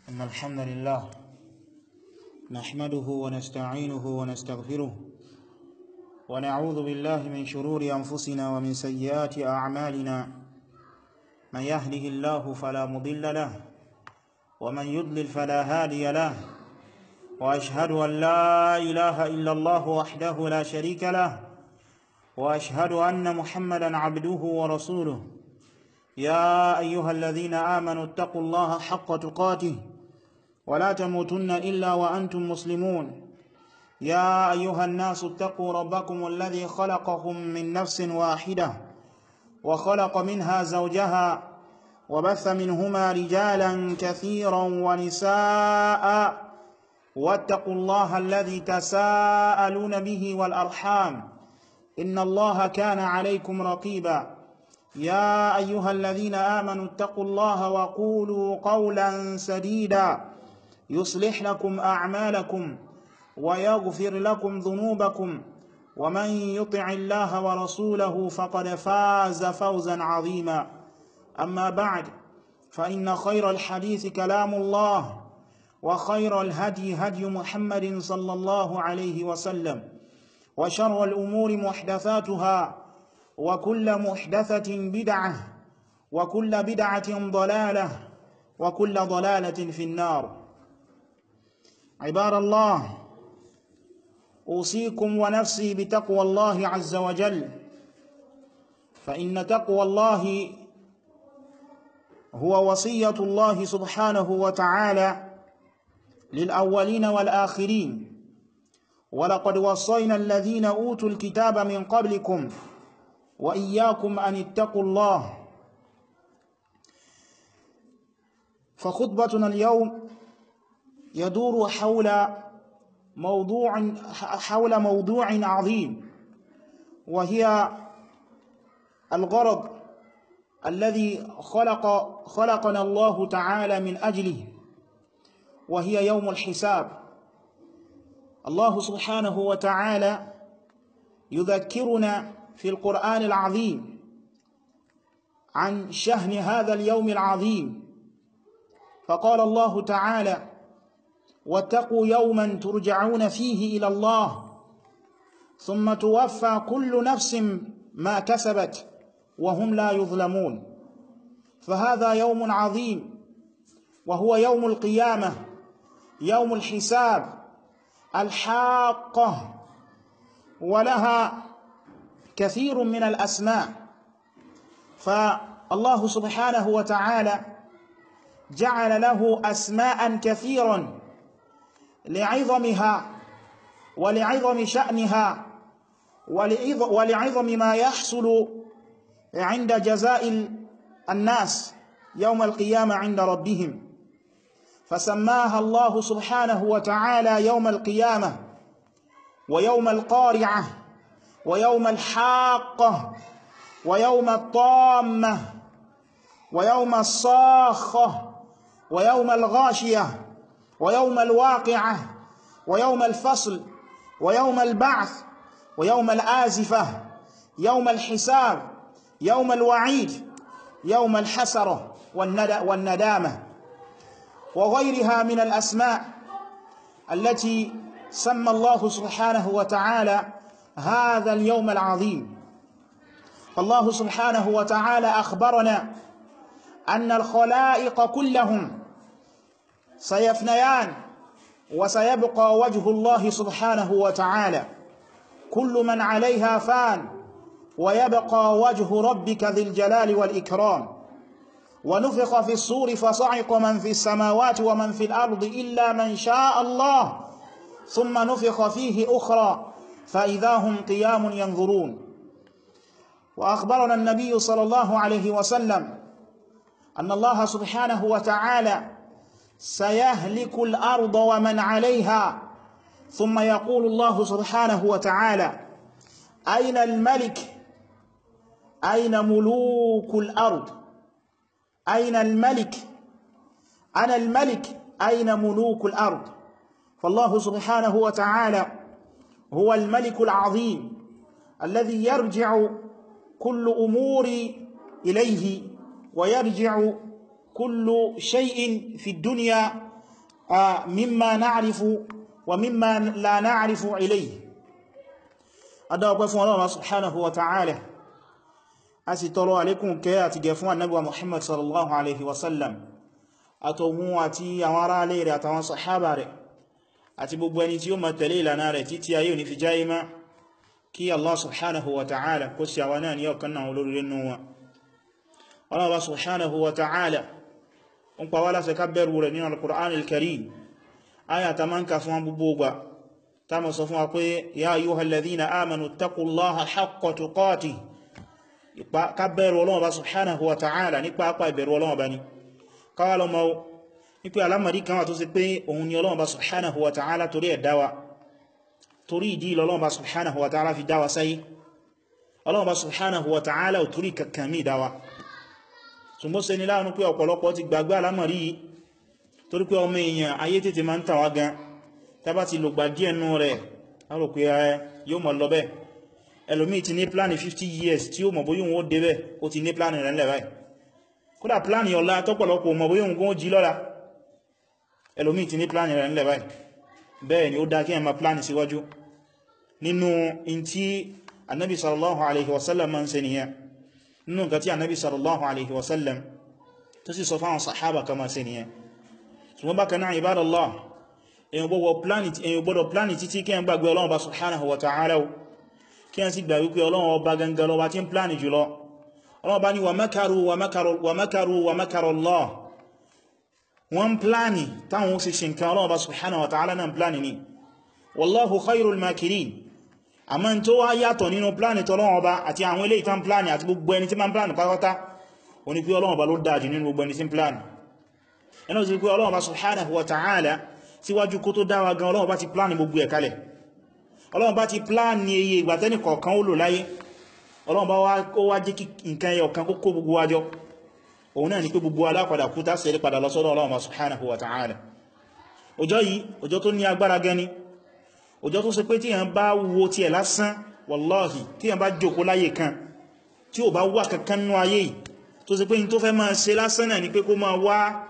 إن الحمد لله نحمده ونستعينه ونستغفره ونعوذ بالله من شرور أنفسنا ومن سيئات أعمالنا من يهده الله فلا مضل له ومن يضلل فلا هادي له وأشهد أن لا إله إلا الله وحده لا شريك له وأشهد أن محمدا عبده ورسوله يا أيها الذين آمنوا اتقوا الله حق تقاته ولا تموتن إلا وأنتم مسلمون يا أيها الناس اتقوا ربكم الذي خلقكم من نفس واحدة وخلق منها زوجها وبث منهما رجالا كثيرا ونساء واتقوا الله الذي تساءلون به والأرحام إن الله كان عليكم رقيبا يا أيها الذين آمنوا اتقوا الله وقولوا قولا سديدا يصلح لكم أعمالكم ويغفر لكم ذنوبكم ومن يطع الله ورسوله فقد فاز فوزا عظيما أما بعد فإن خير الحديث كلام الله وخير الهدي هدي محمد صلى الله عليه وسلم وشر الأمور محدثاتها وكل محدثة بدعة وكل بدعة ضلالة وكل ضلالة في النار. عباد الله، أوصيكم ونفسي بتقوى الله عز وجل، فإن تقوى الله هو وصية الله سبحانه وتعالى للأولين والآخرين، ولقد وصينا الذين أوتوا الكتاب من قبلكم وإياكم أن اتقوا الله. فخطبتنا اليوم يدور حول موضوع عظيم، وهي الغرض الذي خلقنا الله تعالى من أجله، وهي يوم الحساب. الله سبحانه وتعالى يذكرنا في القرآن العظيم عن شأن هذا اليوم العظيم، فقال الله تعالى: واتقوا يوما ترجعون فيه إلى الله ثم توفى كل نفس ما كسبت وهم لا يظلمون. فهذا يوم عظيم، وهو يوم القيامة، يوم الحساب، الحاقة، ولها كثير من الأسماء. فالله سبحانه وتعالى جعل له أسماء كثيرا لعظمها ولعظم شأنها ولعظم ما يحصل عند جزاء الناس يوم القيامة عند ربهم، فسماها الله سبحانه وتعالى يوم القيامة ويوم القارعة ويوم الحاقة ويوم الطامة ويوم الصاخة ويوم الغاشية ويوم الواقعة ويوم الفصل ويوم البعث ويوم الآزفة، يوم الحساب، يوم الوعيد، يوم الحسرة والندامة، وغيرها من الأسماء التي سمى الله سبحانه وتعالى هذا اليوم العظيم. فالله سبحانه وتعالى أخبرنا أن الخلائق كلهم سيفنيان وسيبقى وجه الله سبحانه وتعالى، كل من عليها فان ويبقى وجه ربك ذي الجلال والإكرام. ونفخ في الصور فصعق من في السماوات ومن في الأرض إلا من شاء الله ثم نفخ فيه أخرى فإذا هم قيام ينظرون. وأخبرنا النبي صلى الله عليه وسلم أن الله سبحانه وتعالى سيهلك الأرض ومن عليها، ثم يقول الله سبحانه وتعالى: أين الملك؟ أين ملوك الأرض؟ أين الملك؟ أنا الملك، أين ملوك الأرض؟ فالله سبحانه وتعالى هو الملك العظيم الذي يرجع كل أمور إليه، ويرجع كل شيء في الدنيا mimma na'rifu wa mimma la na'rifu ilayhi. Adá ọpẹ́ fún Ọlọ́run subhanahu wa ta'ala, a sì tọrọ àlékún kẹ́ àti gẹ̀ fún Ànábì wa Muhammad sallallahu alaihi wasallam, àtòhun àti àwọn ará alẹ́ rẹ̀ àtàwọn sahaba rẹ̀ àti gbogbo ẹni tí ó máa tẹ̀lé ìlànà rẹ̀ títí ayé ò ní fi jáyé má, kí Allah subhanahu wa ta'ala kó sí àwọn náà ní ọ̀kan náà olórí nínú wọn. Allah subhanahu wa ta'ala ń pa wá láṣẹ ká bẹ̀rù rẹ̀ nínú al-Qur'an al-Karim, aya ta máa ń ka fún gbogbo gbà ta mọ̀ sọ fún wa pé ya ayyuhal ladhina amanu ittaqullaha haqqa tuqatih, ká bẹ̀rù Ọlọ́run subhanahu wa ta'ala nípa apá ìbẹ̀rù Ọlọ́run bá ní káwà lọ mọ́ nípé alámọ̀rí kan wà tó sì pé òun ni Ọlọ́run subhanahu wa ta'ala torí ẹ̀ dáwà, torí ìdí Ọlọ́run subhanahu wa ta'ala fi dáwà sáyé. Ọlọ́run subhanahu wa ta'ala ò torí kankan mí dáwà, ṣùgbọ́n ṣe ni láàánú pé ọ̀pọ̀lọpọ̀ ti gbàgbé alámọ̀rí yìí, torí pé ọmọ èèyàn ayé tètè máa ń tàn wá gan, tàbá ti lò gbà díẹ̀ nú rẹ̀ a rò pé yóò mọ̀ lọ bẹ́ẹ̀. Ẹlòmí ti ní pláni 50 years tí ó mọ̀ bóyá òun ó dé bẹ́ẹ̀, ó ti ní pláni rẹ̀ ńlẹ̀ báyìí. Kódà pláni ọ̀la tọ́pọ̀lọpọ̀ mọ̀ bóyá òun kó jí lọ́la, ẹlòmí ti ní pláni rẹ̀ ńlẹ̀ báyìí. Bẹ́ẹ̀ ni ó dá kí ẹ máa pláni síwájú. Nínú in tí Annabi sallallahu alaihi wasallam máa ń ṣe nìyẹn, nínú nǹkan tí Annabi sallallahu alaihi wasallam tó sì sọ fáwọn sahaba kan máa ṣe nìyẹn. Ṣùgbọ́n bákan náà ibadallah, èyàn gbọ́dọ̀ pláni títí kí ẹ gbàgbé Ọlọ́run subhanahu wa ta'ala, kí ẹ sì gbà wípé Ọlọ́run ọba gangan lọba tí ń pláni jùlọ. Ọlọ́run bá ní wa makaru wa makara Allah, wọ́n pláni táwọn ó sì ṣe nǹkan Ọlọ́run subhanahu wa ta'ala náà pláni ni. Wallahu khairul makirin, àmọ́ tó wá yàtọ̀ nínú pláni tọ́lọ́run ọba àti àwọn ilé ìtàn pláni àti gbogbo ẹni tí máa ń pláni pátápátá, ó ní pé Ọlọ́run ọba ló dájú nínú gbogbo ẹni tí ń pláni. Ẹnà sí pé Ọlọ́run subhanahu wa ta'ala síwájú kó tó dáwà gan Ọlọ́run bá ti pláni gbogbo ẹ̀ kalẹ̀. Ọlọ́run bá ti pláni iye ìgbàtẹ́nì kọ̀ọ̀kan ó lò láyé. Ọlọ́run bá wá jẹ́ kí nǹkan ẹyọ kan kó gbogbo wájọ́. Òun náà ni pé gbogbo alápadà kú tásẹ̀lẹ̀ padà lọ sọ́dọ̀ Ọlọ́run subhanahu wa ta'ala. Ọjọ́ yìí, ọjọ́ tó ní agbára gan ni. Ọjọ́ tó ṣe pé tí yàn bá wo ti ẹ̀ lásán, wallahi, tí yàn bá jókòó láyé kan, tí ò bá wà kankan nú ayé yìí, tó ṣe pé ní tó fẹ́ máa ṣe lásán náà ni pé kó máa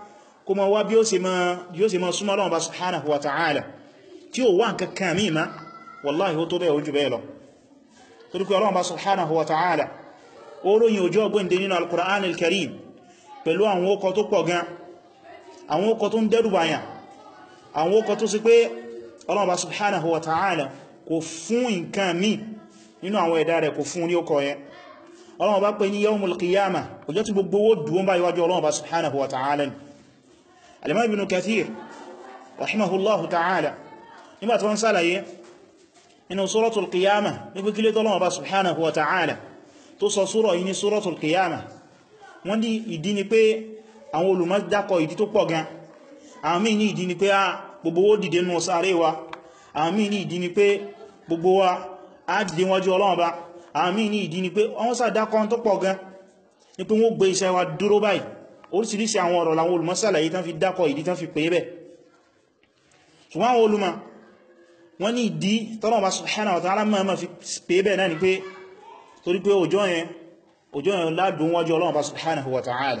wá bí ó ṣe máa súnmọ́ Ọlọ́run subhanahu wa ta'ala, tí ó wà kankan mí ma, wallahi ó tó bẹ́ẹ̀ ojú bẹ́ẹ̀ lọ. Torí pé Ọlọ́run subhanahu wa ta'ala ó ròyìn ọjọ́ ọgbẹ́ndé nínú al-Qur'an al-Karim pẹ̀lú àwọn ókọ tó pọ̀ gan, àwọn ókọ tó ń dẹ́rùbàyàn, àwọn ókọ tó sì pé Ọlọ́run subhanahu wa ta'ala kò fún nǹkan mí nínú àwọn ẹ̀dá rẹ̀, kò fún ní ókọ yẹn. Ọlọ́run bá pè ní yawmul qiyamah, ọjọ́ tí gbogbo ó dùn bá iwájú Ọlọ́run subhanahu wa ta'ala. Al-Imam Ibn Kathir rahimahullahu ta'ala nígbà tí wọ́n sálàyé inú suratul qiyamah nígbé kílé tọ́lọ́wọ́ subhanahu wa ta'ala tó sọ súrọ̀ yìí ní suratul qiyamah, wọ́n ní ìdí ni pé àwọn olùmọ̀ dákọ̀ ìdí tó pọ̀ gan. Àwọn míì ní ìdí ni pé gbogbo ó dìde nínú sáré wa, àwọn míì ní ìdí ni pé gbogbo wa á dìde wájú Ọlọ́run bá, àwọn míì ní ìdí ni pé wọ́n sá dákọ̀ tó pọ̀ gan ní pé wọ́n gbé iṣẹ́ wa dúró báyìí. Oríṣiríṣi àwọn ọ̀rọ̀ làwọn olùmọ̀ sàlàyé tán fi dákọ̀ ìdí tán fi pè bẹ́. Ṣùgbọ́n àwọn olùmọ̀ wọ́n ní ìdí tọ́lọ́run subhanahu wa ta'ala máa fi pè bẹ́ náà ni pé torí pé ọjọ́ yẹn ládùn wájú Ọlọ́run subhanahu wa ta'ala.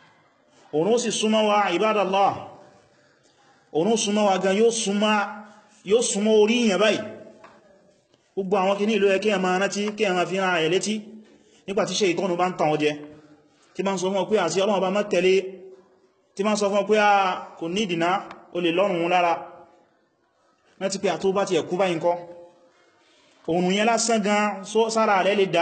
Òun ó sì súnmọ́ wa ibadallah, òun ó súnmọ́ wa gan, yóò súnmọ́ orí yẹn báyìí. Gbogbo àwọn kìíní ìlú ẹ kí ẹ máa rántí, kí ẹ máa fi rán ẹ̀ létí nígbàtí ṣe ìtọ́nù bá ń tàn ọ jẹ, tí ma ń sọ fún ọ pé àti Ọlọ́run bá má tẹ̀lé, tí ma ń sọ fún ọ pé kò ní ìdìná o lè lọ́rùn lára, láti pé àtó bá ti ẹ̀kú báyìí kọ́ òun yẹn lásán gan sára rẹ̀ lè dá.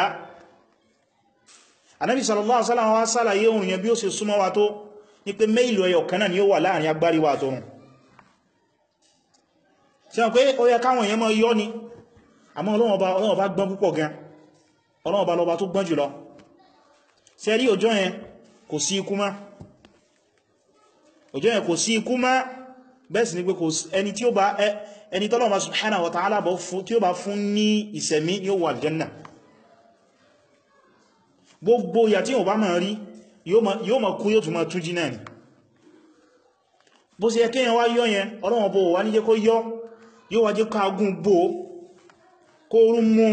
Ànábì sallallahu alaihi wasallam wá sálàyé òun yẹn bí ó ṣe súnmọ́ wa tó ní pé méìlù ẹyọ kan náà ni ó wà láàrin agbárí wa àtọ̀run. Ṣé o pé ó yẹ káwọn èèyàn mọ́ yọ́ ni, àmọ́ Ọlọ́run bá gbọ́n púpọ̀ gan, Ọlọ́run bá lọ́ba tó gbọ́n jùlọ. Ṣé rí ọjọ́ yẹn kò sí ikú mọ́, ọjọ́ yẹn kò sí ikú mọ́, bẹ́ẹ̀ sì ni pé kò ẹni tí ó bá ẹni tọ́lọ́run subhanahu wa ta'ala tí ó bá fún ní ìṣẹ̀mí ní ó wà aljanna. Gbogbo ìyà tí ó bá máa rí yóò máa kú, yóò tún máa tún jí náà ni. Bó ṣe yẹ kéèyàn wá yọ́ yẹn, Ọlọ́run bó wà ní jẹ́ kó yóò wá jẹ́ káàgùn gbò kó rún mú,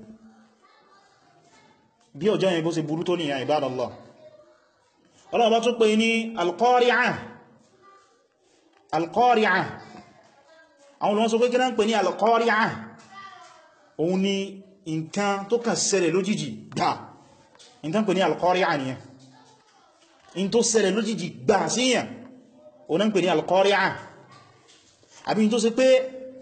bí ọjọ́ yẹn bó ṣe burú tó ní ya ibadallah. Ọlọ́run bá tún pè ní al-qari'ah. al-qari'ah àwọn olùwọ́n sọ pé kí náà ń pè ní al-qari'ah òun ni nǹkan tó kàn ṣẹlẹ̀ lójijì gbà nǹkan pè ní al-qari'ah nìyẹn in tó ṣẹlẹ̀ lójijì gbà síyàn òun náà ń pè ní al-qari'ah àbí in tó ṣe pé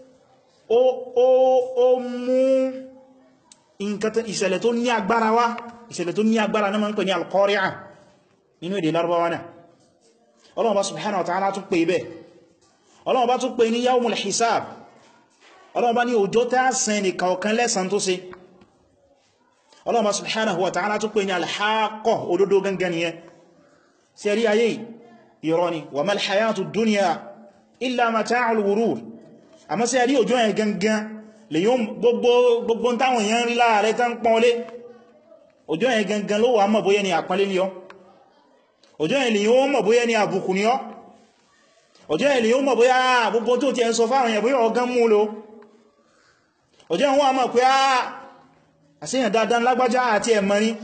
ó mú nǹkan ìṣẹ̀lẹ̀ tó ní agbára wá ìṣẹ̀lẹ̀ tó ní agbára náà máa ń pè ní al-qari'ah nínú èdè Lárúbáwá náà Ọlọ́run bá subhanahu wa ta'ala tún pè bẹ́ Ọlọ́run bá tún pè ní yawmul hisab Ọlọ́run bá ní ọjọ́ tá sìn ní kọ̀ọ̀kan lẹ́san tó ṣe Ọlọ́run bá subhanahu wa ta'ala tún pè ní al-haqqah òdodo gangan nìyẹn sí rí ayé irọ́ ni wa mal hayatud dunya illa mata'ul ghurur àmọ́ sí rí ọjọ́ yẹn gangan lè yóò gbogbo táwọn èèyàn rí láàrẹ tán pọ́nlé ọjọ́ yẹn gangan ló wà mọ̀ bóyá ni àpọ́nlé ni ọ́ ọjọ́ yẹn lè yóò mọ̀ bóyá ni àbùkù ni ọ́ ọjọ́ yẹn lè yóò mọ̀ bóyá gbogbo tó ti ẹ̀ ń sọ fáwọn èèyàn bóyá ọgán mú lo ọjọ́ yẹn wọ́n mọ̀ pé àṣíyàn dáadáa lágbájá àti ẹ̀mọ́ ni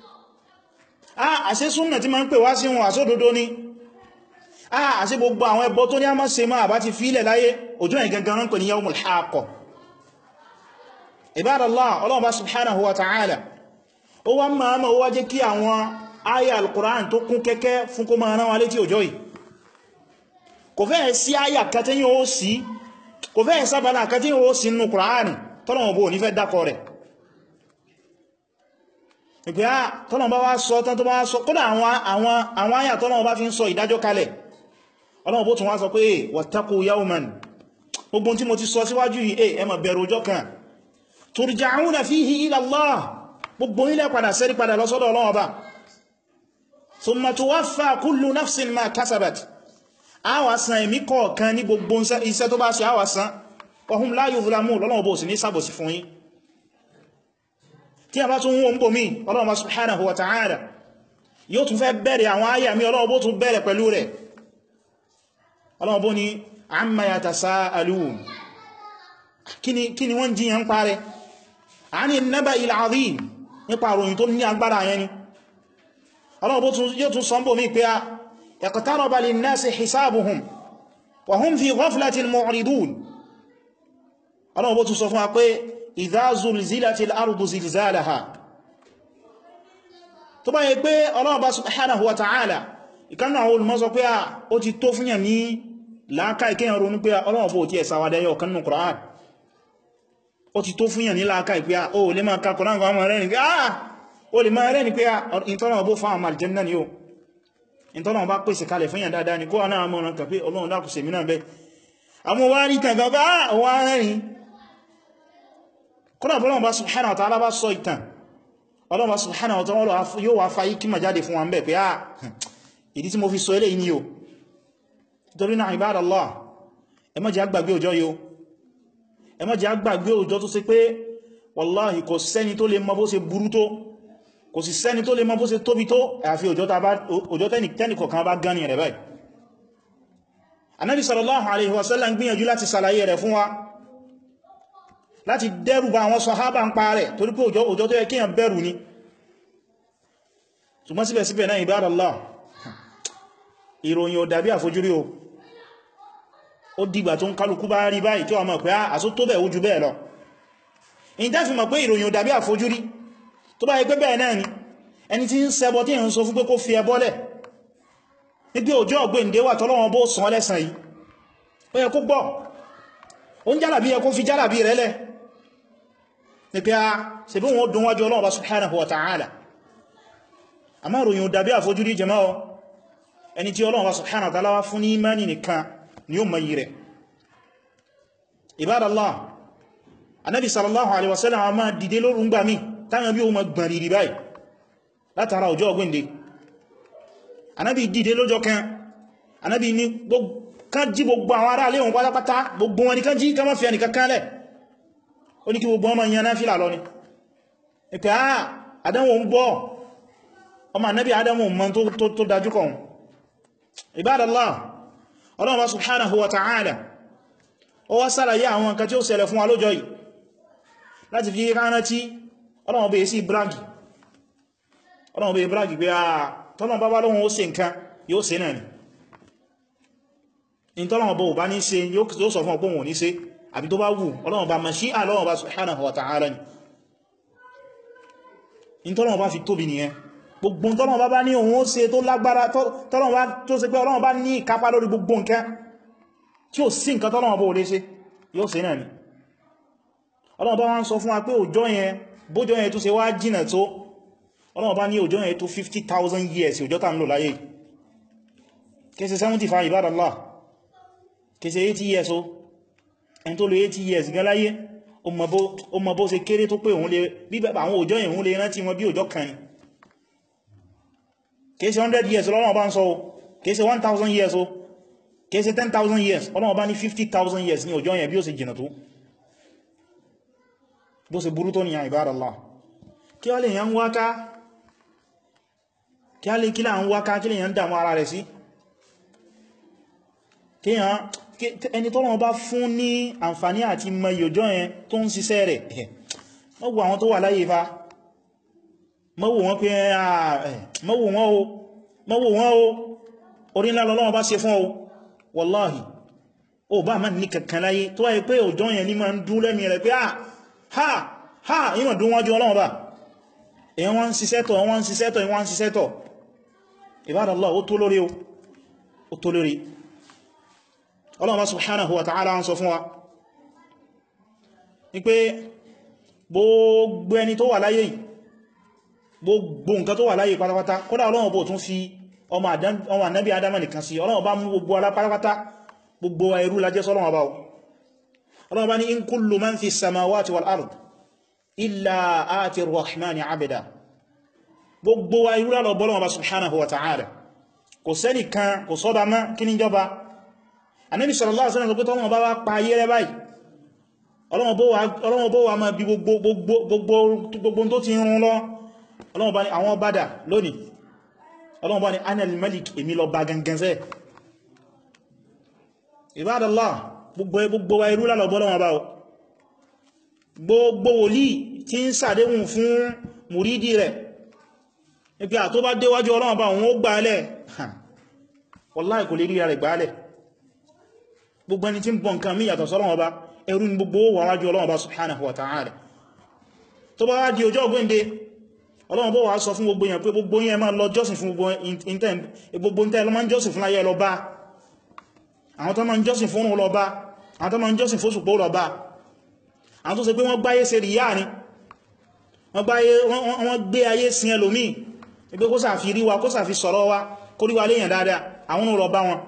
àṣẹ súnnà tí ma ń pè wá sí wọn àsódodo ni àṣẹ gbogbo àwọn ẹbọ tó ní a mọ́ ṣe máa bá ti fílẹ̀ láyé ọjọ́ yẹn gangan rán pè ní yawmul haqqah Ibadallah Ọlọ́run bá subhanahu wa ta'ala ó wá máa ó wá jẹ́ kí àwọn aya al-Qur'an tó kún kẹ́kẹ́ fún kó máa rán wa létí ọjọ́ yìí kò fẹ́ sí aya kẹtẹ́ yóò sí kò fẹ́ sábàlá kẹtẹ́ yóò sí nínú Qur'an tọ́lọ̀wọ̀n bó ní fẹ́ dákọ rẹ̀ ìpé tọ́lọ̀wọ̀n bá wá sọ tán tó bá sọ kódà àwọn aya tọ́lọ̀wọ̀n bá fi ń sọ ìdájọ́ kalẹ̀ Ọlọ́run bó tún wá sọ pé wattaqu yawman gbogbo tí mo ti sọ síwájú yìí ẹ má bẹ̀rù ọjọ́ kan turja'una fihi ila Allah gbogbo ilẹ̀ padà sẹ́rí padà lọ́sọ́dọ̀ Ọlọ́run Ọba thumma tuwaffa kullu nafsin ma kasabat àwàsàn ẹ̀mí kọ̀ọ̀kan ní gbogbo iṣẹ́ tó bá ṣe àwàsàn wa hum la yuzlamun Ọlọ́run bó sì ní sàbòsí fún yín tí a bá tún wọ́n bò mí Ọlọ́run subhanahu wa ta'ala yóò tún fẹ́ bẹ̀rẹ̀ àwọn àyà mi Ọlọ́run bó tún bẹ̀rẹ̀ pẹ̀lú rẹ̀ Ọlọ́run bó ní amma yatasa'alun kí ni wọ́n jiyàn parẹ́ ani naba'il azim nípa àròyìn tó ní agbára yẹn ni Ọlọ́run bó yóò tún sọ́mbò mí pé iqtaraba linnasi hisabuhum wa hum fi ghaflatin mu'ridun Ọlọ́run bó tún sọ fún wa pé idha zulzilatil ardu zilzalaha tó bá yẹ pé Ọlọ́run bá subhanahu wa ta'ala ìkannà àwọn olùmọ̀ sọ pé ó ti tó fún yàn ní láàká ìkéyàn ronú pé Ọlọ́run bó ti ẹ̀ sáwádẹ́yọ kannú Qur'an ó ti tó fún yàn ní láàká ìpé ó lè máa ka Qur'an àwọn rẹ̀ ní pé ó lè máa rẹ̀ ní pé ìtọ́nà bó fáwọn aljanna ni ó ìtọ́nà bá pèsè kalẹ̀ fún yàn dáadáa ni kó náà mọ́ ọ̀nà kàfí Ọlọ́run dákù sèmí náà bẹ́ àmọ́ wá rí tàn gaba wá rẹ̀rin kúrò Ọlọ́run bá subhanahu wa ta'ala bá sọ ìtàn Ọlọ́run bá subhanahu wa ta'ala yóò wá fayí kí ma jáde fún wa ń bẹ̀ pé ìdí tí mo fi sọ eléyìí ni o nítorí náà ibadallah ẹ má jẹ́ àgbàgbé ọjọ́ yóò ẹ má jẹ́ àgbàgbé ọjọ́ tó ṣe pé wallahi kò sẹ́ni tó lè mọ bó ṣe burú tó kò sì sẹ́ni tó lè mọ bó ṣe tóbi tó àfi ọjọ́ tẹ́nì kọ̀kan bá gani rẹ̀ báyìí Ànábì sallallahu alaihi wasallam gbìyànjú láti ṣàlàyé rẹ̀ fún wa láti dẹ́rù bá àwọn sàhábà ń pa rẹ̀ torí pé ọjọ́ tó yẹ kíyàn bẹ̀rù ni ṣùgbọ́n síbẹ̀síbẹ̀ náà ibadallah ìròyìn ò dàbí àfojúrí ó dìgbà tó ń kálukú bá rí báyìí tí wọ́n mọ̀ pé àsó tó bẹ̀ ojú bẹ́ẹ̀ lọ in tẹ́ fi mọ̀ pé ìròyìn ò dàbí àfojúrí tó bá yẹ pé bẹ́ẹ̀ náà ni ẹni tí ń ṣẹbọ tí ń sọ fún pé kó fi ẹbọ lẹ̀ ní pé ọjọ́ ọ̀gbẹ́ǹdé wà tọ́lọ́wọ́n bó sàn lẹ́sàn yìí ó yẹ kó gbọ́ ó ń jálàbí yẹ kó fi jálàbí rẹ̀ lẹ̀ ní pé ṣe bí wọn dún wájú Ọlọ́run subhanahu wa ta'ala àmọ́ ìròyìn ò dàbí àfojúrí jẹmọ́ ẹni tí Ọlọ́run subhanahu wa ta'ala wá fún ní imani nìkan ni ó mayi rẹ̀ ibadallah Ànábì sallallahu alaihi wasallam a máa dìde lórun gbà mí táwọn bí o ma gbọ̀n rìrì báyìí látara ọjọ́ ọgbìnde Ànábì dìde lọ́jọ́ kan Ànábì ní kan jí gbogbo àwọn ará léwọn pátápátá gbogbo wọn ni kan jí ká má fi ẹni kankan lẹ̀ ó ní kí gbogbo ọmọ yẹn náà fìlà lọ ni ìpẹ́ àdánwò ń gbọ́ ọmọ Ànábì Ádámù mọ́ tó dájú kọ̀ ibadallah Ọlọ́run subhanahu wa ta'ala ó wá ṣàlàyé àwọn nǹkan tí ó ṣẹlẹ̀ fún wa lọ́jọ́ yìí láti fi ránà tí Ọlọ́run bèé sí bragi Ọlọ́run bèé bragi pé tọ́lọ́run bá bá lóhun ó ṣe nǹkan yóò ṣe náà ni in tọ́lọ́wọ́ bó bá ní ṣe yóò sọ fún ọgbọ́n wọn ní ṣe àbí tó bá wù Ọlọ́run bá mashi'a Ọlọ́run bá subhanahu wa ta'ala ni in tọ́lọ́wọ́ bá fi tóbi nìyẹn gbogbo tọ́lọ́wọ́ bá ní òun ó ṣe tó lágbára tọ́lọ́wọ́ tó ṣe pé Ọlọ́run bá ní ìkápá lórí gbogbo nǹkan tí ó sí nǹkan tọ́lọ́wọ́ bó lè ṣe yóò ṣe náà ni Ọlọ́run bá wọ́n sọ fún wa pé òjò yẹn bójò yẹn tó ṣe wá jìnà tó Ọlọ́run bá ní òjò yẹn tó 50,000 years òjò tá ń lò láyé kése 75 ibadallah kése 80 years o ẹni tó lò 80 years gan láyé o mọ̀ bó ṣe kéré tó pé òun lè bí àwọn òjò yẹn òun lè rántí wọn bí òjò kan ni kése 100 years Ọlọ́run bá ń sọ o kése 1000 years o kése 10,000 years Ọlọ́run bá ní 50,000 years ní òjò yẹn bí ó ṣe jìnà tó bó ṣe burú tó ní ibadallah kí wá lè yàn wáká kí lè yàn dàmú ara rẹ̀ sí ẹni tọ́lọ́run bá fún ní àǹfàní àti mọ ìyòjọ́ yẹn tó ń ṣiṣẹ́ rẹ̀ mọ́wò àwọn tó wà láyé fa mọ́wò wọn pé mọ́wò wọn o orí ńlá lọ́lọ́run bá ṣe fún o wallahi o bá má ní kankan láyé tó wáyé pé òjò yẹn ní ma ń dún lẹ́mí rẹ̀ pé ha ìmọ̀ dún wájú Ọlọ́run bá èyàn wọ́n ń ṣiṣẹ́ tọ̀ Ibadallah ó tó lórí ó tó lórí Ọlọ́run subhanahu wa ta'ala ń sọ fún wa ní pé gbogbo ẹni tó wà láyé gbogbo nǹkan tó wà láyé pátápátá kódà Ọlọ́run bó tún fi ọmọ ànábì Ádámà nìkan sí Ọlọ́run bá mú gbogbo alá pátápátá gbogbo ẹrú lájẹ́ sọ́lọ́run bá Ọlọ́run bá ní in kullu man fi samawati wal ard illa ati rahmani abda gbogbo wa irú lálọ bọ́lọ́wọ́ bá subhanahu wa ta'ala kò sẹ́nì kan kò sọ́ba má kí ní jọba Ànábì sallallahu alaihi wasallam pé tọ́lọ́wọ́ bá wá pa ayé rẹ báyìí Ọlọ́run bó wà máa bí gbogbo tó ti rún lọ Ọlọ́run bá ní àwọn bádà lónìí Ọlọ́run bá ní anal malik èmi lọ bá gangan sẹ́ Ibadallah gbogbo wa irú lálọ bọ́lọ́wọ́ bá gbogbo wòlíì tí ń sàdéhùn fún mùrídì rẹ̀ ipi àtó bá déwájú Ọlọ́run bá wọn ó gbáálẹ̀ wallahi kò lè rí rẹ̀ gbáálẹ̀ gbogbo ẹni tí ń bọ nǹkan mí yàtọ̀ sọ́lọ́run bá ẹrú ní gbogbo wà wájú Ọlọ́run bá subhanahu wa ta'ala tó bá di ọjọ́ ọgbẹ́ndé Ọlọ́run bó wà sọ fún gbogbo yẹn pé gbogbo yẹn máa lọ jọ́sìn fún gbogbo ìntẹ́ lọ máa ń jọ́sìn fún láyé lọ bá àwọn tó máa ń jọ́sìn fún lọ bá àwọn tó máa ń jọ́sìn fún ṣùpọ̀ lọ bá àwọn tó ṣe pé wọ́n gbáyé ṣe ríyà ni wọ́n gbé ayé sin ẹlòmí ẹgbẹ́ kó sàfi rí wa kó sàfi sọ̀rọ̀ wa kó rí wa léyàn dáadáa àwọn ọ̀rọ̀ bá wọn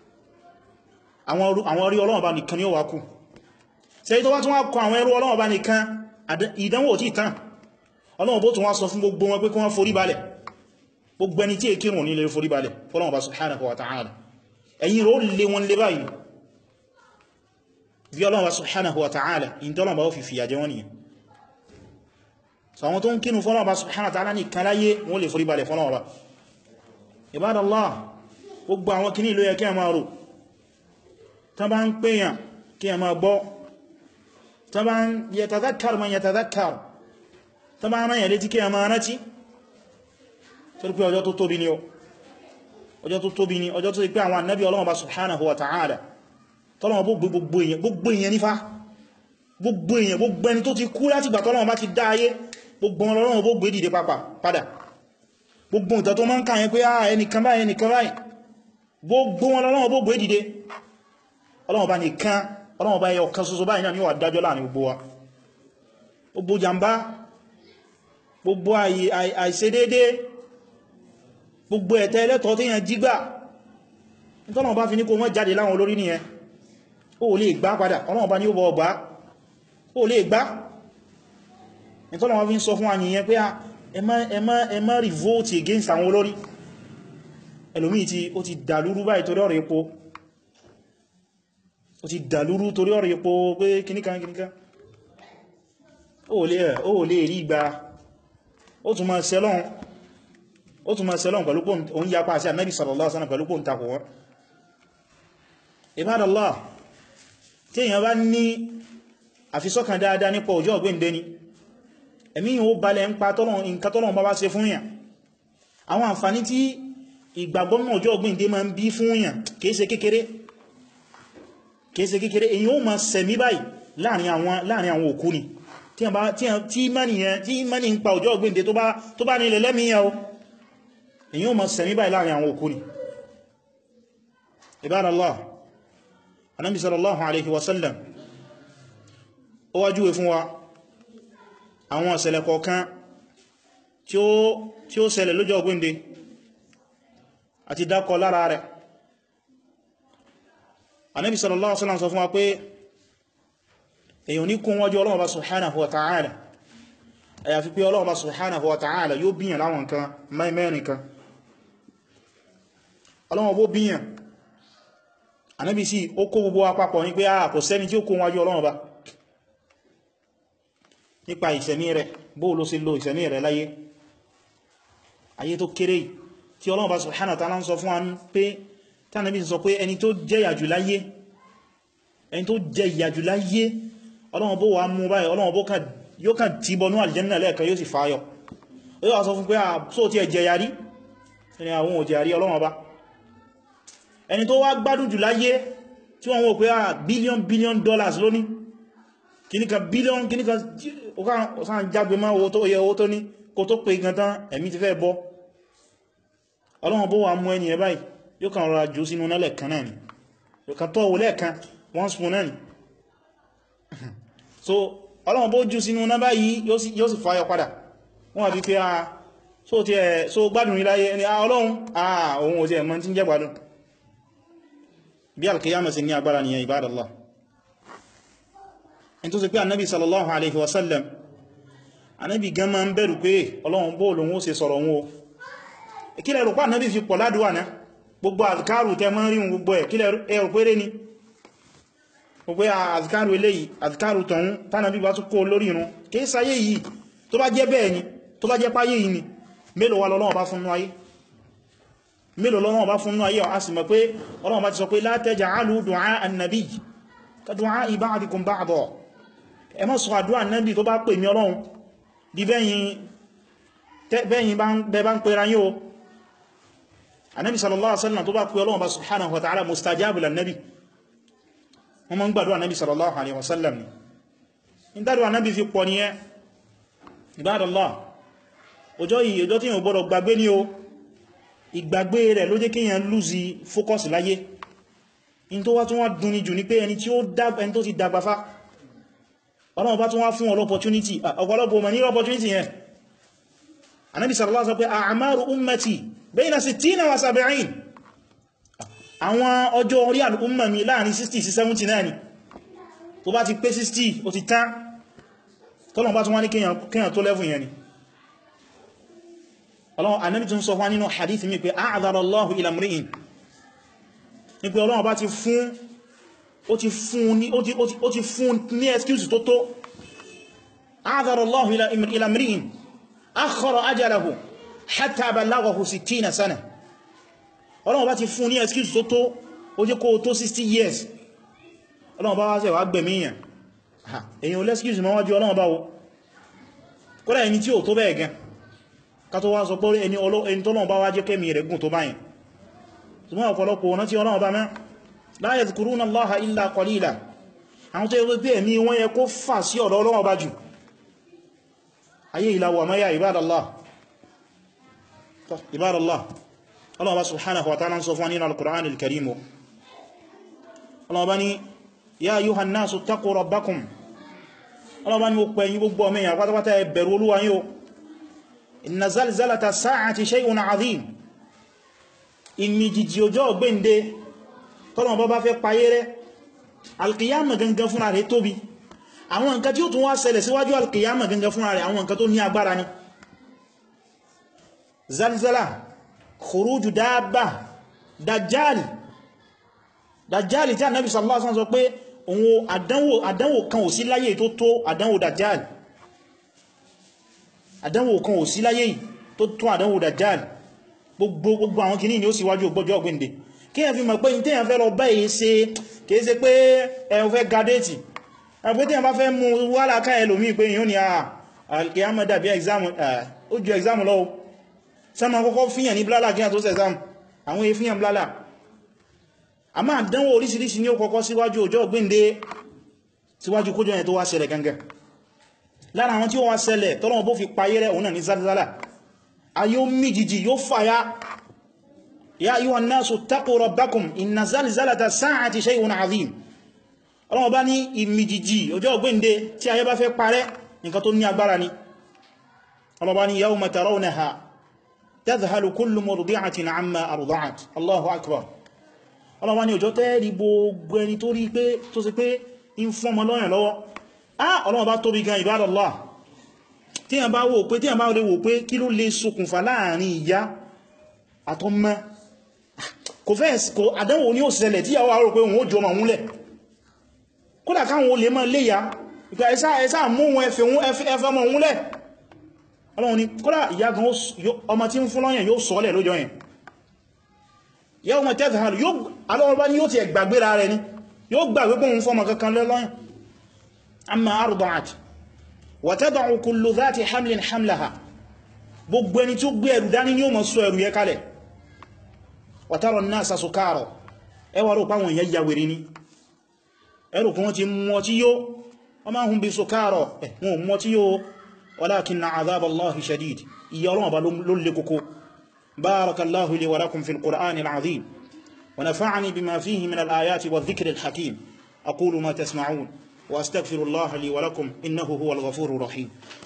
àwọn orí Ọlọ́run bá nìkan ni ó wà kú ṣe tó wá tún wá kọ àwọn ẹrú Ọlọ́run bá nìkan ìdánwò tí tán Ọlọ́run bó tún wá sọ fún gbogbo wọn pé kí wọ́n forí balẹ̀ gbogbo ẹni tí èkírùn ní lè forí balẹ̀ fọ́lọ́run bá subhanahu wa ta'ala ẹ̀yìn ró lè wọn lè báyìí bí Ọlọ́run bá subhanahu wa ta'ala in tọ́lọ́run bá ó fi fìyà jẹ wọ́n nìyẹn so àwọn tó ń kínú fọ́lọ́run bá subhanahu wa ta'ala ní kan láyé wọ́n lè forí balẹ̀ fọ́lọ́run bá Ibadallah gbogbo àwọn kìní ló yẹ kí a máa rò tán bá ń pèyàn kí a máa gbọ́ tán bá ń yatadhakkar man yatadhakkar tán bá rán yẹ̀ létí kí a máa rántí torí pé ọjọ́ tó tóbi ni ọjọ́ tó ti pé àwọn annabi Ọlọ́run bá subhanahu wa ta'ala tọ́lọ́wọ́ bó gbogbo èèyàn nífà gbogbo èèyàn gbogbo ẹni tó ti kú láti gbà tọ́lọ́wọ́ bá ti dá ayé gbogbo Ọlọ́run bó gbé dìde padà gbogbo ìtà tó máa ń káyẹ pé ẹnìkan báyìí gbogbo Ọlọ́run bó gbé dìde Ọlọ́run bá nìkan Ọlọ́run bá yẹ ọ̀kan ṣoṣo báyìí náà ni ó wà dájọ́ láàrin gbogbo wa gbogbo jàmbá gbogbo àìṣedédé gbogbo ẹ̀tẹ́ ẹlẹ́tọ̀ọ́ tí yẹn jígbà Ọlọ́run bá fi ní kó mọ́ jáde láwọn olórí nìyẹn ó lè gbá padà Ọlọ́run bá ní ó bọ̀ ọgbá ó lè gbá Ọlọ́run bá fi ń sọ fún wa nìyẹn pé ẹ má revolt against àwọn olórí ẹlòmí tí ó ti dàlúrú báyìí torí ọ̀rọ̀ epo ó ti dàlúrú torí ọ̀rọ̀ epo pé kìníkan ó lè rí ìgbà ó tún máa sẹ́lọ́n pẹ̀lú pò ń yapa sí Ànábì sallallahu alaihi wasallam pẹ̀lú pò ń takò wọ́n Ibadallah tí èyàn bá ní àfisọ́kàn dáadáa nípa ọjọ́ ọgbẹ́ndẹ́ ni ẹ̀mí yíò balẹ̀ ń pa nǹkan tọ́lọ́run bá ṣe fún yàn àwọn àǹfàní tí ìgbàgbọ́ nínú ọjọ́ ọgbẹ́ndẹ́ máa ń bí fún yàn kìí ṣe kékeré kéèsè kékeré èyí ó ma sẹ̀mí báyìí láàrin àwọn òkú ni tí mani ń pa ọjọ́ ọgbẹ́ndé tó bá nílẹ̀ lẹ́mìíyàn o èyí ó ma sẹ̀mí báyìí láàrin àwọn òkú ni. Ibadallah, Ànábì sallallahu alaihi wasallam ó wá júwe fún wa àwọn ìṣẹ̀lẹ̀ kọ̀ọ̀kan tí ó ṣẹlẹ̀ lọ́jọ́ ọgbẹ́ndé àti dákọ lára rẹ̀. Ànábì sallallahu alaihi wasallam sọ fún wa pé èyàn ní kún wájú Ọlọ́run Ọba subhanahu wa ta'ala àyàfi pé Ọlọ́run Ọba subhanahu wa ta'ala yóò bíyàn láwọn nǹkan mẹ́rin kan. Ọlọ́run bó bíyàn, Ànábì sí ó kó gbogbo àpapọ̀ ní pé kò sẹ́ni tí ó kún wájú Ọlọ́run Ọba nípa ìṣẹ̀mí rẹ̀, bó ló sì lo ìṣẹ̀mí rẹ̀ láyé ayé tó kéré tí Ọlọ́run Ọba subhanahu wa ta'ala ń sọ fún wa pé tánàbí sọ pé ẹni tó jẹ ìyàjù láyé Ọlọ́run bó wà mú báyìí, Ọlọ́run bó yóò kàn tí bọnú àlìjẹ́nà lẹ́ẹ̀kan yóò sì fàáyọ. ó yíwa sọ fún pé só ti ẹjẹ yàrí ẹni àwọn òjì àrí Ọlọ́run Ọba. ẹni tó wá gbádùn jù láyé tí wọ́n wò pé billion dollars lóní kìníkà billion kìníkà ọ̀sán jágbe máa owó tó ní kò tó pé gan tán ẹ̀mí ti fẹ́ bọ́. Ọlọ́run bó wà mú ẹni ẹ báyìí yóò kàn rọra jù sínú náà lẹ́ẹ̀kan náà ni, yóò kàn tọ́ lẹ́ẹ̀kan one spoon náà ni. So Ọlọ́run bó jù sínú náà báyìí yóò sì fàyọ padà. Wọ́n wà bí pé so gbádùn ní láyé ẹni Ọlọ́run ohun òsì ẹ̀mọ́ tí ń jẹ́ gbádùn. Bí al-qiyamah sí ní agbára nìyẹn, ibadallah. In tó sì pé annabi sallallahu alaihi wasallam, annabi gan máa ń bẹ̀rù pé Ọlọ́run bó lòun ó ṣe sọ̀rọ̀ wọn o. Kílẹ̀ rò pá annabi fi pọ̀ ládùwà náà, gbogbo azkaru tẹ mọ́ ríun gbogbo ẹ̀ kílẹ̀ ẹ̀rù péré ni gbogbo azkaru eléyìí azkaru tọ̀hún tánàbí bá tún kó lórí irun kìí sáyé yìí. Tó bá jẹ́ bẹ́ẹ̀ ni, tó bá jẹ́ páyé yìí ni, mélòó wà lọ́lọ́wọ́ bá fún ayé, mélòó lọ́lọ́wọ́ bá fún ayé. A sì mọ̀ pé Ọlọ́run bá ti sọ pé la taj'alu du'a an-nabiy ka du'a'i ba'dikum ba'da. Ẹ má sọ àdúrà annabi tó bá pè mí Ọlọ́run di bẹ́yìn bá ń pera yín o. Ànábì sallallahu alaihi wasallam tó bá pè Ọlọ́run bá subhanahu wa ta'ala mustajabu lan-nabi, wọ́n mọ́ ń gbàdúwà Ànábì sallallahu alaihi wasallam ni. In dádùwà Ànábì fi pọ̀ ní ẹ, ibadallah. Ọjọ́ yìí, ọjọ́ tí yíò gbọ́dọ̀ gbàgbé ní o, ìgbàgbé rẹ̀ ló jẹ́ kíyàn lùzí fókọ́sì láyé. In tó wá tún wá dùn ní jù ní pé ẹni tó ti dàgbàfá, Ọlọ́run bá tún wá fún opportunity, ọ̀pọ̀lọpọ̀ mọ̀ ní opportunity yẹn. Ànábì sallallahu alaihi wasallam sọ pé a'maru ummati bayna 60 wa 70. Àwọn ọjọ́ orí al'umma mi láàrin 60 sí 70 náà ni. Tó bá ti pé 60 ó ti tán, tọ́lọ̀ bá tún wá ní kíyàn tó lẹ́fún yẹn ni. Ọlọ́run Ànábì tún sọ fún nínú hadith mi pé a'adhara Allahu ila imri'in, ní pé Ọlọ́run bá ti fún ní excuse tó tó. a'adhara Allahu ila imri'in akhkhara ajalahu hatta ballaghahu 60 sana. Ọlọ́run bá ti fún ní excuse tó tó, ó jẹ́ kó tó 60 years. Ọlọ́run bá wá ṣe wá gbẹ̀míyàn, èyàn lẹ́skuse ma wájú Ọlọ́run bá wo kódà ẹni tí ó tó bẹ́ẹ̀ gan ká tó wá sọ pé ẹni tọ́lọ́run bá wá jẹ́ kẹ́mì rẹ̀ gùn tó báyìí. ṣùgbọ́n ọ̀pọ̀lọpọ̀ ọ̀nà tí Ọlọ́run bá mẹ́ la yadhkuruna Allaha illa qalila, àwọn tó yẹ pé ẹ̀mí wọ́n yẹ kó fà sí ọ̀dọ̀ Ọlọ́run bá jù. ayé ìlàwọ̀ mẹ́yà ibadallah. Allah bá subhanahu wa ta'ala sọ fún nínú al-Qur'an al-Karim. Allah bá ní ya ayyuhan nasu ttaqu rabbakum. Allah bá ní mo pè yín gbogbo ọmọ èèyàn pátápátá ẹ bẹ̀rù Olúwa yín o. inna zalzalata sa'ati shay'un 'azim. ìmìjìjì ọjọ́ ọ̀gbẹ́ndé tọ́lọ̀ bá fẹ́ payé rẹ̀, al-qiyamah gangan fúnra rẹ̀ tóbi. àwọn nǹkan tí ó tún wá ṣẹlẹ̀ síwájú al-qiyamah gangan fúnra rẹ̀ àwọn nǹkan tó ní agbára ni. zalzala, khuruju dabba, dajjali tí Ànábì sallallahu alaihi wasallam sọ pé òun àdánwò kan ò sí láyé tó tó àdánwò dajjali. àdánwò kan ò sí láyé tó tó àdánwò dajjali. gbogbo àwọn kìíní ni ó sì wájú ọgbọ́jọ́ ọgbẹ́ndé kí ẹ fi mọ̀ pé ní tẹ́yàn fẹ́ lọ báyìí ṣe kìí ṣe pé ẹ̀hùn fẹ́ gadẹ́tì ẹgbẹ́ tẹ́yàn bá fẹ́ mú wálà ká ẹlòmí pé yíò ní al-qiyamah dàbí exam ó ju exam lọ́wọ́ sẹ́mọ̀ kọ́kọ́ fíyàn ní blálà kí a tó ṣe exam àwọn èèfíyàn blálà a máa dánwò oríṣiríṣi ní ó kọ́kọ́ síwájú ọjọ́ gbíndé síwájú kójọ yẹn tó wá ṣẹlẹ̀ gangan. Lára àwọn tí ó wá ṣẹlẹ̀ tọ́lọ́wọ́ bó fi payé rẹ̀ òun náà ní zalzala, ayé ó mì jìjì yóò fàyà. Ya ayyuhan nasu ttaqu rabbakum inna zalzalata sa'ati shay'un 'azim. Ọlọ́wọ́ bá ní ìmìjìjì ọjọ́ gbíndé tí ayé bá fẹ́ parẹ́ nǹkan tó ní agbára ni. Ọlọ́wọ́ bá ní yawma tarawnaha tadhhalu kullu murdi'atin 'amma arda'at. Allahu akbar. Ọlọ́wọ́ bá ní ọjọ́ tẹ́ẹ̀rí gbogbo ẹni tó rí pé tó sì pé in fún ọmọ lọ́yàn lọ́wọ́. Ọlọ́wọ́ bá tóbi gan ibadallah. Tí a bá lè wò pé kí ló lè ṣokùnfà láàrin ìyá àtọmọ, kò àdánwò ní ó ṣẹlẹ̀ tí yàwó àrò pé òun ó jọ ọmọ òun lẹ̀. Kódà káwọn olè mọ́ léyà ìpẹ́ ẹsá mú wọn ẹfẹ́ ọmọ òun lẹ̀. Ọlọ́run ni kódà ìyá gan ọmọ tí ń fún lọ́yàn yóò sọ́lẹ̀ lójọ́ yẹn. Yawma tadhhalu alọ́ọ̀bá ni yóò ti ẹgbàgbéra rẹ̀ ni yóò gbàgbé pé òun fọ́mọ kankan lọ́yàn. Amma arda'at wa tada'u kullu dhati hamlin hamlaha. Gbogbo ẹni tí ó gbé ẹrù dání ni ó mọ̀ sọ ẹrù yẹ kalẹ̀. Wa tara an-nasa sukara. Ẹwà rò páwọn èèyàn ya wèrè ni. Ẹrù kún wọ́n ti mọ́ tí yóò wọ́n máa ń bí sukara wọn mọ́ tí yóò walakinna 'adhab Allahi shadid. Ìyà Ọlọ́run bá ló lè kókó. Barakallahu li wa lakum fil Qur'anil 'azim wa nafa'ani bima fihi min al-ayati wa dhikril hakim. Aqulu ma tasma'un wa astaghfirullaha li wa lakum innahu huwal ghafurur rahim.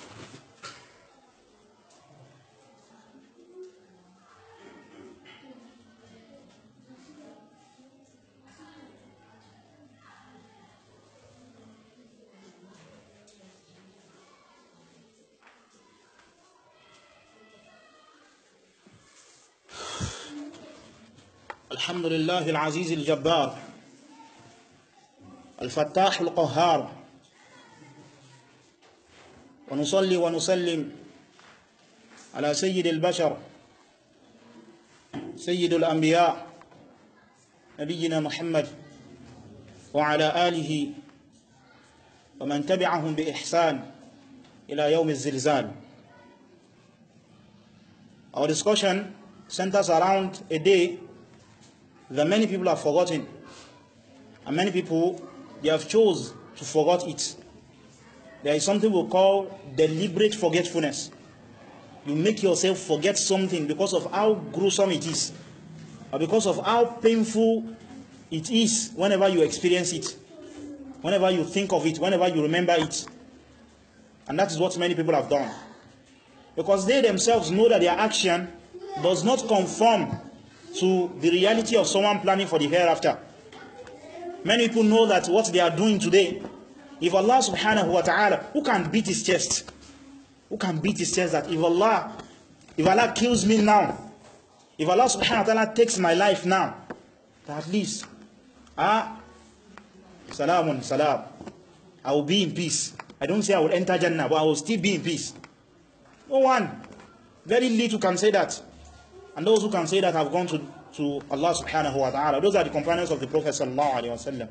الحمد لله العزيز الجبار الفتاح القهار ونصلي ونسلم على سيد البشر سيد الأنبياء نبينا محمد وعلى آله ومن تبعهم بإحسان إلى يوم الزلزال. Our discussion centers around a day that many people have forgotten, and many people, they have chose to forget it. There is something we call deliberate forgetfulness. You make yourself forget something because of how gruesome it is, or because of how painful it is whenever you experience it, whenever you think of it, whenever you remember it. And that is what many people have done, because they themselves know that their action does not conform to the reality of someone planning for the hereafter. Many people know that what they are doing today, if Allah subhanahu wa ta'ala, who can beat his chest? Who can beat his chest that if Allah kills me now, if Allah subhanahu wa ta'ala takes my life now, that at least, salamun salam, I will be in peace. I don't say I will enter Jannah, but I will still be in peace. No one, very little can say that. And those who can say that have gone to Allah subhanahu wa ta'ala. Those are the companions of the Prophet sallallahu alayhi wa sallam.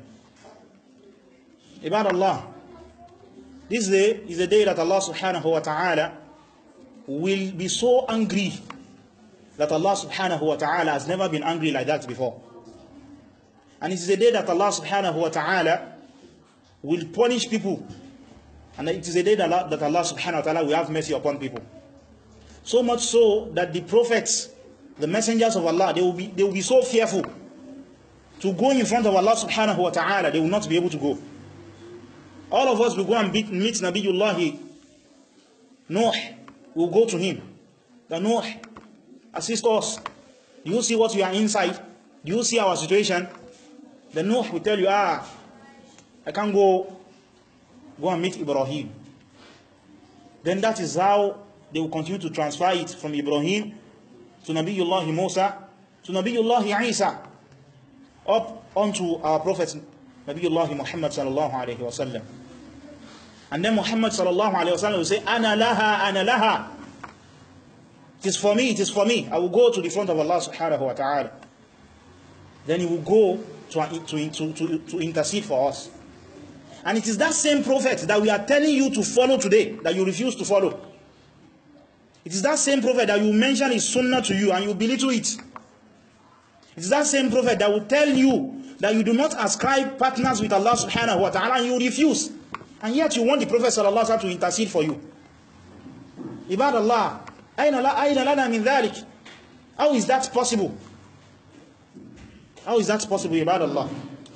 Ibad Allah, this day is a day that Allah subhanahu wa ta'ala will be so angry that Allah subhanahu wa ta'ala has never been angry like that before. And it is a day that Allah subhanahu wa ta'ala will punish people. And it is a day that Allah subhanahu wa ta'ala will have mercy upon people. So much so that the prophets, the messengers of Allah, they will be so fearful to go in front of Allah subhanahu wa ta'ala. They will not be able to go. All of us will go and meet Nabiyullah Nuh. We'll go to him. The Nuh, assist us. Do you see what we are inside? Do you see our situation? The Nuh will tell you, I can't go and meet Ibrahim. Then that is how they will continue to transfer it from Ibrahim to Nabiyullah Musa, to Nabiyullah Isa, up onto our Prophet Nabiyullah Muhammad sallallahu alayhi wa sallam. And then Muhammad sallallahu alayhi wa sallam will say, Ana laha. It is for me. I will go to the front of Allah subhanahu wa ta'ala. Then he will go to intercede for us. And it is that same prophet that we are telling you to follow today, that you refuse to follow. It is that same prophet that you mention his sunnah to you and you belittle it. It is that same prophet that will tell you that you do not ascribe partners with Allah subhanahu wa ta'ala, and you refuse. And yet you want the Prophet sallallahu alaihi wasallam to intercede for you. Ibadallah, ayna lana min dhalik? How is that possible? How is that possible, Ibadallah?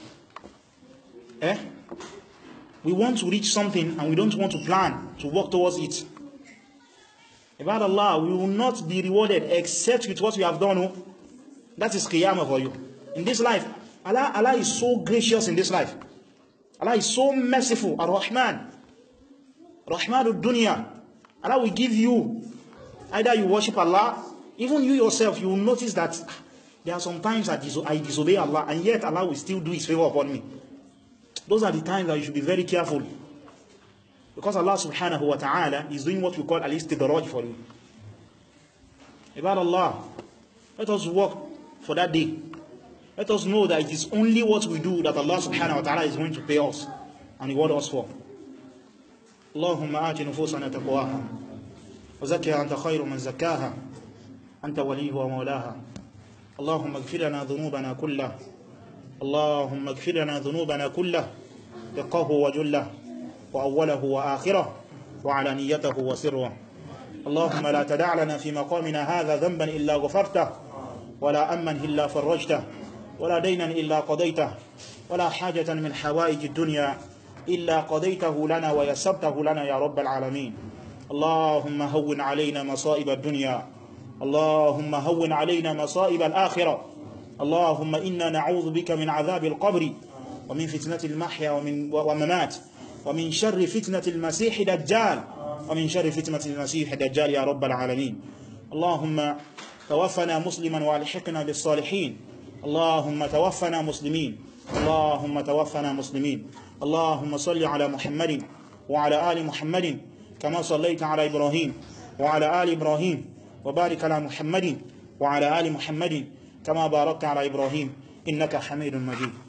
We want to reach something and we don't want to plan to work towards it. Ibadallah, we will not be rewarded except with what we have done. That is qiyamah for you. In this life, Allah is so gracious in this life. Allah is so merciful. Ar-Rahman. Rahmanud Dunya. Allah will give you, either you worship Allah, even you yourself, you will notice that there are some times that I disobey Allah, and yet Allah will still do His favor upon me. Those are the times that you should be very careful. Because Allah subhanahu wa ta'ala is doing what we call al-istidraj for you. Ibad Allah, let us work for that day. Let us know that it is only what we do that Allah subhanahu wa ta'ala is going to pay us and reward us for. Allahumma aati nufusana taqwaha wa zakkiha anta khayru man zakkaha anta waliyuha wa mawlaha. Allahumma ighfir lana dhunubana kullah. Allahumma ighfir lana dhunubana kullah, daqahu wa jullah, wa awwalahu wa akhirah, wa alaniyatahu wa sirrah. Allahumma la tada' lana fi maqamina hadha dhanban illa ghafartah, wa la amman illa farajtah, ولا دينا إلا قضيته ولا حاجة من حوائج الدنيا إلا قضيته لنا ويسرته لنا يا رب العالمين. اللهم هون علينا مصائب الدنيا، اللهم هون علينا مصائب الآخرة. اللهم إنا نعوذ بك من عذاب القبر ومن فتنة المحيا وممات ومن شر فتنة المسيح دجال ومن شر فتنة المسيح دجال يا رب العالمين. اللهم توفنا مسلما والحقنا بالصالحين. اللهم توفنا مسلمين، اللهم توفنا مسلمين. اللهم صل على محمد وعلى آل محمد كما صليت على إبراهيم وعلى آل إبراهيم، وبارك على محمد وعلى آل محمد كما باركت على إبراهيم إنك حميد مجيد.